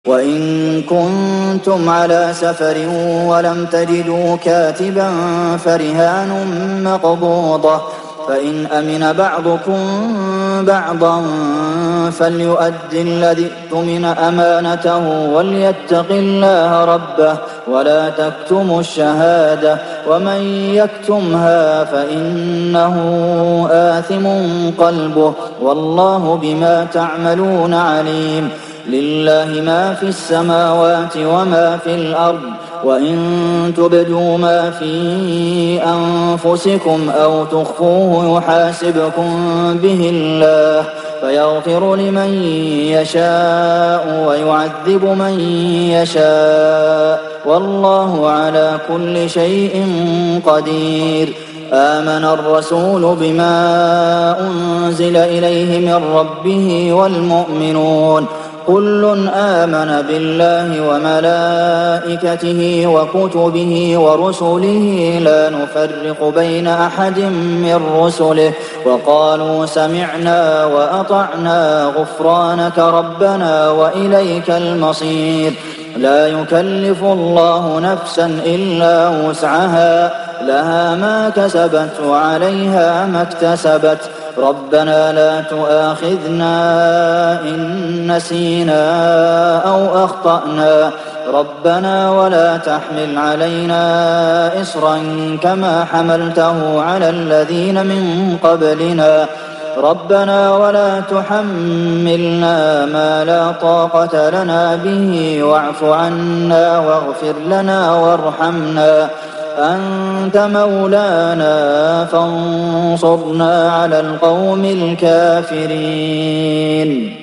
وَإِن كُنتُمْ عَلَىٰ سَفَرٍ وَلَمْ تَجِدُوا كَاتِبًا فَرِهَانٌ مَّقْبُوضَةٌ ۖ فَإِنْ أَمِنَ بَعْضُكُم بَعْضًا فَلْيُؤَدِّ الَّذِي اؤْتُمِنَ أَمَانَتَهُ وَلْيَتَّقِ اللَّهَ رَبَّهُ وَلَا تَكْتُمُوا الشَّهَادَةَ ۚ وَمَن يَكْتُمْهَا فَإِنَّهُ آثِمٌ قَلْبُهُ ۗ وَاللَّهُ بِمَا تَعْمَلُونَ عَلِيمٌ. لِّلَّهِ مَا فِي السَّمَاوَاتِ وَمَا فِي الْأَرْضِ ۚ وَإِن تُبْدُوا مَا فِي أَنفُسِكُمْ أَوْ تُخْفُوهُ يُحَاسِبْكُم بِهِ اللَّهُ فَيَغْفِرُ لِمَن يَشَاءُ وَيُعَذِّبُ مَن يَشَاءُ ۗ وَاللَّهُ عَلَىٰ كُلِّ شَيْءٍ قَدِيرٌ. آمَنَ الرَّسُولُ بِمَا أُنزِلَ إِلَيْهِ مِن رَّبِّهِ وَالْمُؤْمِنُونَ كُلٌّ آمَنَ بِاللَّهِ وَمَلَائِكَتِهِ وَكُتُبِهِ وَرُسُلِهِ لَا نُفَرِّقُ بَيْنَ أَحَدٍ مِّن رُّسُلِهِ وَقَالُوا سَمِعْنَا وَأَطَعْنَا غُفْرَانَكَ رَبَّنَا وَإِلَيْكَ الْمَصِيرُ. لَا يُكَلِّفُ اللَّهُ نَفْسًا إِلَّا وُسْعَهَا ۖ لَهَا مَا كَسَبَتْ وَعَلَيْهَا مَا اكْتَسَبَتْ. رَبَّنَا لَا تُؤَاخِذْنَا إِن نَّسِينَا أَوْ أَخْطَأْنَا. رَبَّنَا وَلَا تَحْمِلْ عَلَيْنَا إِصْرًا كَمَا حَمَلْتَهُ عَلَى الَّذِينَ مِن قَبْلِنَا. رَبَّنَا وَلَا تُحَمِّلْنَا مَا لَا طَاقَةَ لَنَا بِهِ وَاعْفُ عَنَّا وَاغْفِرْ لَنَا وَارْحَمْنَا. أَنتَ مَوْلَانَا فَانصُرْنَا عَلَى الْقَوْمِ الْكَافِرِينَ.